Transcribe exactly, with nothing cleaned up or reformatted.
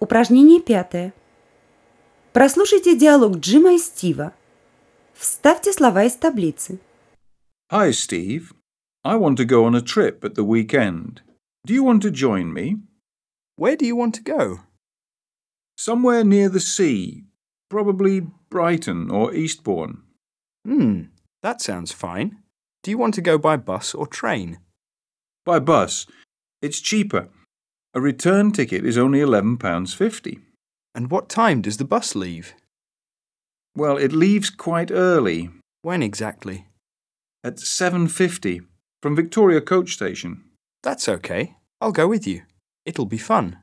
Упражнение пятое. Прослушайте диалог Джима и Стива. Вставьте слова из таблицы. Hi, Steve. I want to go on a trip at the weekend. Do you want to join me? Where do you want to go? Somewhere near the sea. Probably Brighton or Eastbourne. Hmm, that sounds fine. Do you want to go by bus or train? By bus. It's cheaper. A return ticket is only eleven pounds fifty. And what time does the bus leave? Well, it leaves quite early. When exactly? At seven fifty from Victoria Coach Station. That's okay. I'll go with you. It'll be fun.